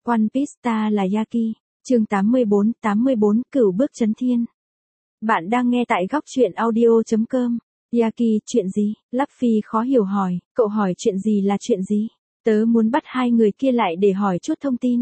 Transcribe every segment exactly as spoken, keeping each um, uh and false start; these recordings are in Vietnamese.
One Piece ta là Yaki, chương tám mươi bốn, tám mươi bốn, cửu bước chấn thiên. Bạn đang nghe tại góc truyện audio chấm com. Yaki, chuyện gì? Luffy khó hiểu hỏi, cậu hỏi chuyện gì là chuyện gì? Tớ muốn bắt hai người kia lại để hỏi chút thông tin.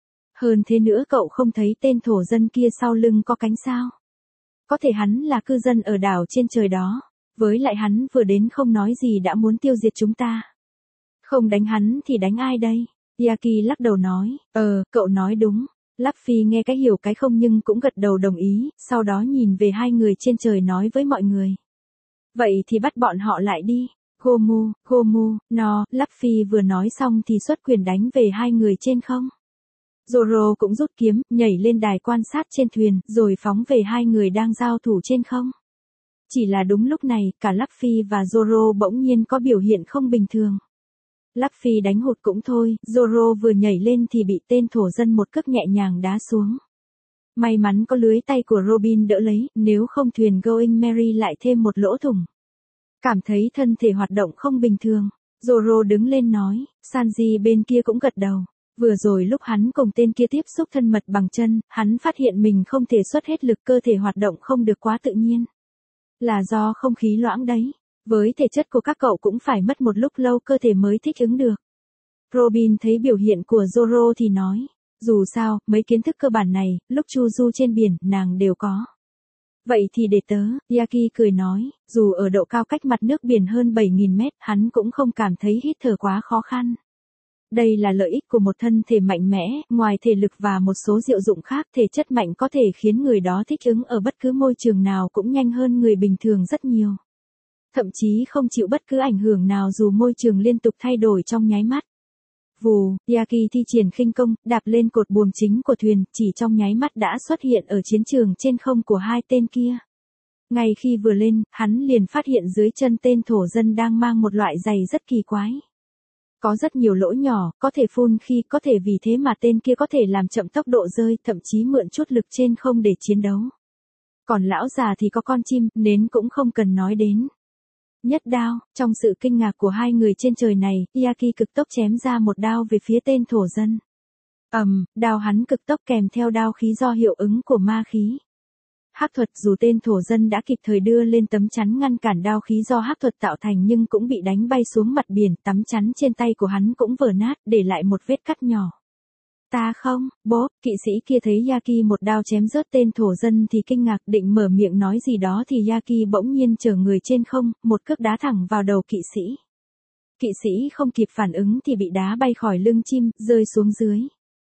Hơn thế nữa cậu không thấy tên thổ dân kia sau lưng có cánh sao? Có thể hắn là cư dân ở đảo trên trời đó. Với lại hắn vừa đến không nói gì đã muốn tiêu diệt chúng ta. Không đánh hắn thì đánh ai đây? Yaki lắc đầu nói, ờ, cậu nói đúng. Luffy nghe cái hiểu cái không nhưng cũng gật đầu đồng ý, sau đó nhìn về hai người trên trời nói với mọi người. Vậy thì bắt bọn họ lại đi. Gomu, Gomu, no, Luffy vừa nói xong thì xuất quyền đánh về hai người trên không. Zoro cũng rút kiếm, nhảy lên đài quan sát trên thuyền, rồi phóng về hai người đang giao thủ trên không. Chỉ là đúng lúc này, cả Luffy và Zoro bỗng nhiên có biểu hiện không bình thường. Luffy đánh hụt cũng thôi, Zoro vừa nhảy lên thì bị tên thổ dân một cước nhẹ nhàng đá xuống. May mắn có lưới tay của Robin đỡ lấy, nếu không thuyền Going Merry lại thêm một lỗ thủng. Cảm thấy thân thể hoạt động không bình thường, Zoro đứng lên nói, Sanji bên kia cũng gật đầu. Vừa rồi lúc hắn cùng tên kia tiếp xúc thân mật bằng chân, hắn phát hiện mình không thể xuất hết lực, cơ thể hoạt động không được quá tự nhiên. Là do không khí loãng đấy. Với thể chất của các cậu cũng phải mất một lúc lâu cơ thể mới thích ứng được. Robin thấy biểu hiện của Zoro thì nói, dù sao, mấy kiến thức cơ bản này, lúc chu du trên biển, nàng đều có. Vậy thì để tớ, Yaki cười nói, dù ở độ cao cách mặt nước biển hơn bảy nghìn mét, hắn cũng không cảm thấy hít thở quá khó khăn. Đây là lợi ích của một thân thể mạnh mẽ, ngoài thể lực và một số diệu dụng khác, thể chất mạnh có thể khiến người đó thích ứng ở bất cứ môi trường nào cũng nhanh hơn người bình thường rất nhiều. Thậm chí không chịu bất cứ ảnh hưởng nào dù môi trường liên tục thay đổi trong nháy mắt. Vù, Yaki thi triển khinh công, đạp lên cột buồm chính của thuyền, chỉ trong nháy mắt đã xuất hiện ở chiến trường trên không của hai tên kia. Ngay khi vừa lên, hắn liền phát hiện dưới chân tên thổ dân đang mang một loại giày rất kỳ quái. Có rất nhiều lỗ nhỏ, có thể phun khi có thể vì thế mà tên kia có thể làm chậm tốc độ rơi, thậm chí mượn chút lực trên không để chiến đấu. Còn lão già thì có con chim, nến cũng không cần nói đến. Nhất đao, trong sự kinh ngạc của hai người trên trời này, Yaki cực tốc chém ra một đao về phía tên thổ dân. Ầm, um, đao hắn cực tốc kèm theo đao khí do hiệu ứng của ma khí. Hắc thuật, dù tên thổ dân đã kịp thời đưa lên tấm chắn ngăn cản đao khí do hắc thuật tạo thành nhưng cũng bị đánh bay xuống mặt biển, tấm chắn trên tay của hắn cũng vỡ nát, để lại một vết cắt nhỏ. Ta không, bố, kỵ sĩ kia thấy Yaki một đao chém rớt tên thổ dân thì kinh ngạc định mở miệng nói gì đó thì Yaki bỗng nhiên chở người trên không, một cước đá thẳng vào đầu kỵ sĩ. Kỵ sĩ không kịp phản ứng thì bị đá bay khỏi lưng chim, rơi xuống dưới.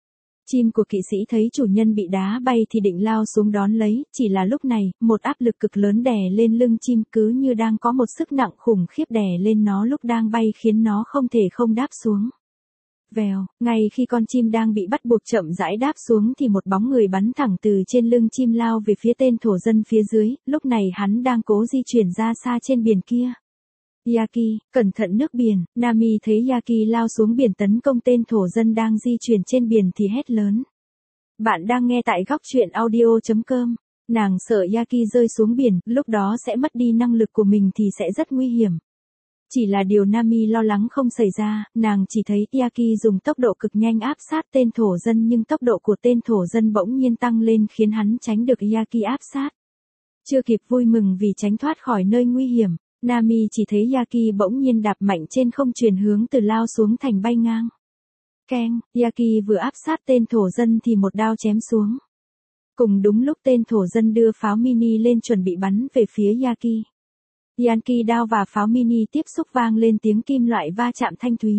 Chim của kỵ sĩ thấy chủ nhân bị đá bay thì định lao xuống đón lấy, chỉ là lúc này, một áp lực cực lớn đè lên lưng chim cứ như đang có một sức nặng khủng khiếp đè lên nó lúc đang bay khiến nó không thể không đáp xuống. Vèo, ngay khi con chim đang bị bắt buộc chậm rãi đáp xuống thì một bóng người bắn thẳng từ trên lưng chim lao về phía tên thổ dân phía dưới, lúc này hắn đang cố di chuyển ra xa trên biển kia. Yaki, cẩn thận nước biển, Nami thấy Yaki lao xuống biển tấn công tên thổ dân đang di chuyển trên biển thì hét lớn. Bạn đang nghe tại góc truyện audio chấm com, nàng sợ Yaki rơi xuống biển, lúc đó sẽ mất đi năng lực của mình thì sẽ rất nguy hiểm. Chỉ là điều Nami lo lắng không xảy ra, nàng chỉ thấy Yaki dùng tốc độ cực nhanh áp sát tên thổ dân nhưng tốc độ của tên thổ dân bỗng nhiên tăng lên khiến hắn tránh được Yaki áp sát. Chưa kịp vui mừng vì tránh thoát khỏi nơi nguy hiểm, Nami chỉ thấy Yaki bỗng nhiên đạp mạnh trên không chuyển hướng từ lao xuống thành bay ngang. Keng, Yaki vừa áp sát tên thổ dân thì một đao chém xuống. Cùng đúng lúc tên thổ dân đưa pháo mini lên chuẩn bị bắn về phía Yaki. Yankee đao và pháo mini tiếp xúc vang lên tiếng kim loại va chạm thanh thúy.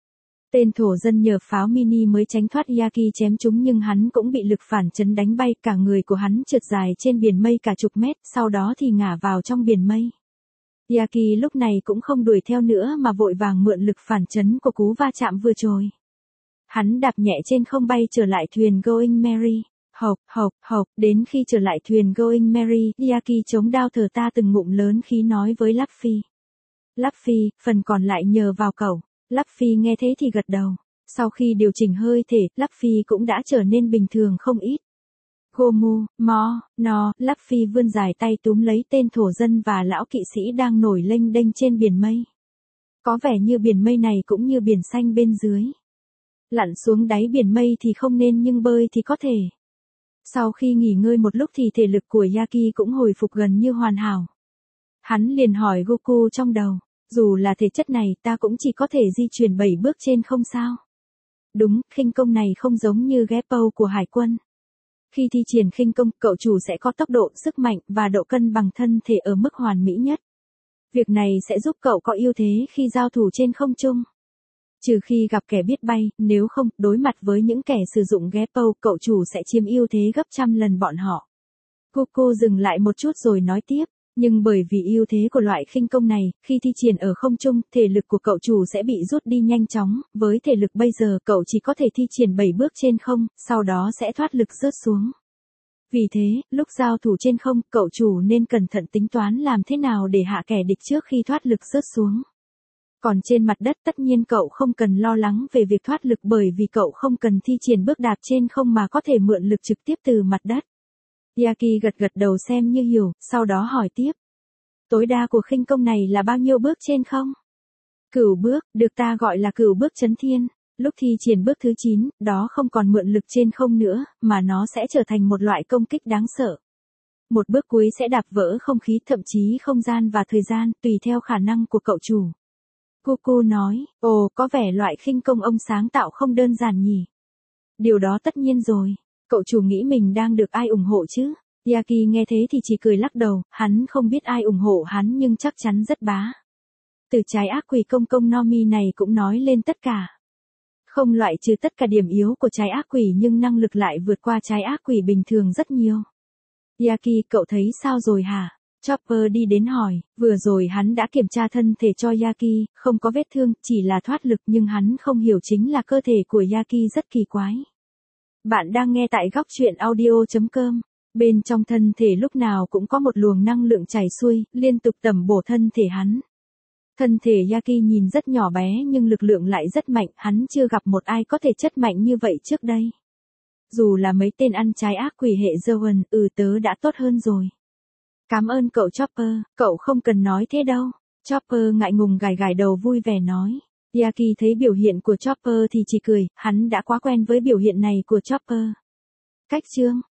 Tên thổ dân nhờ pháo mini mới tránh thoát Yaki chém trúng nhưng hắn cũng bị lực phản chấn đánh bay, cả người của hắn trượt dài trên biển mây cả chục mét, sau đó thì ngả vào trong biển mây. Yaki lúc này cũng không đuổi theo nữa mà vội vàng mượn lực phản chấn của cú va chạm vừa rồi. Hắn đạp nhẹ trên không bay trở lại thuyền Going Merry. Hộc, hộc, hộc, đến khi trở lại thuyền Going Merry, Yaki chống đao thở ta từng ngụm lớn khí nói với Luffy. Luffy, phần còn lại nhờ vào cậu. Luffy nghe thế thì gật đầu. Sau khi điều chỉnh hơi thể, Luffy cũng đã trở nên bình thường không ít. Gomu, Mo, No, Luffy vươn dài tay túm lấy tên thổ dân và lão kỵ sĩ đang nổi lênh đênh trên biển mây. Có vẻ như biển mây này cũng như biển xanh bên dưới. Lặn xuống đáy biển mây thì không nên nhưng bơi thì có thể. Sau khi nghỉ ngơi một lúc thì thể lực của Yaki cũng hồi phục gần như hoàn hảo. Hắn liền hỏi Goku trong đầu, dù là thể chất này ta cũng chỉ có thể di chuyển bảy bước trên không sao. Đúng, khinh công này không giống như Geppo của hải quân. Khi thi triển khinh công, cậu chủ sẽ có tốc độ, sức mạnh và độ cân bằng thân thể ở mức hoàn mỹ nhất. Việc này sẽ giúp cậu có ưu thế khi giao thủ trên không trung. Trừ khi gặp kẻ biết bay, nếu không, đối mặt với những kẻ sử dụng Geppo, cậu chủ sẽ chiếm ưu thế gấp trăm lần bọn họ. Goku dừng lại một chút rồi nói tiếp, nhưng bởi vì ưu thế của loại khinh công này, khi thi triển ở không trung, thể lực của cậu chủ sẽ bị rút đi nhanh chóng, với thể lực bây giờ cậu chỉ có thể thi triển bảy bước trên không, sau đó sẽ thoát lực rớt xuống. Vì thế, lúc giao thủ trên không, cậu chủ nên cẩn thận tính toán làm thế nào để hạ kẻ địch trước khi thoát lực rớt xuống. Còn trên mặt đất tất nhiên cậu không cần lo lắng về việc thoát lực bởi vì cậu không cần thi triển bước đạp trên không mà có thể mượn lực trực tiếp từ mặt đất. Yaki gật gật đầu xem như hiểu, sau đó hỏi tiếp. Tối đa của khinh công này là bao nhiêu bước trên không? Cửu bước, được ta gọi là cửu bước chấn thiên. Lúc thi triển bước thứ chín, đó không còn mượn lực trên không nữa, mà nó sẽ trở thành một loại công kích đáng sợ. Một bước cuối sẽ đạp vỡ không khí, thậm chí không gian và thời gian, tùy theo khả năng của cậu chủ. Goku nói, ồ, có vẻ loại khinh công ông sáng tạo không đơn giản nhỉ. Điều đó tất nhiên rồi. Cậu chủ nghĩ mình đang được ai ủng hộ chứ? Yaki nghe thế thì chỉ cười lắc đầu, hắn không biết ai ủng hộ hắn nhưng chắc chắn rất bá. Từ trái ác quỷ công công Nomi này cũng nói lên tất cả. Không loại trừ tất cả điểm yếu của trái ác quỷ nhưng năng lực lại vượt qua trái ác quỷ bình thường rất nhiều. Yaki, cậu thấy sao rồi hả? Chopper đi đến hỏi, vừa rồi hắn đã kiểm tra thân thể cho Yaki, không có vết thương, chỉ là thoát lực nhưng hắn không hiểu chính là cơ thể của Yaki rất kỳ quái. Bạn đang nghe tại góc truyện audio chấm com. Bên trong thân thể lúc nào cũng có một luồng năng lượng chảy xuôi, liên tục tẩm bổ thân thể hắn. Thân thể Yaki nhìn rất nhỏ bé nhưng lực lượng lại rất mạnh, hắn chưa gặp một ai có thể chất mạnh như vậy trước đây. Dù là mấy tên ăn trái ác quỷ hệ Zoan, ừ tớ đã tốt hơn rồi. Cảm ơn cậu Chopper, cậu không cần nói thế đâu. Chopper ngại ngùng gài gài đầu vui vẻ nói. Yaki thấy biểu hiện của Chopper thì chỉ cười, hắn đã quá quen với biểu hiện này của Chopper. Cách chương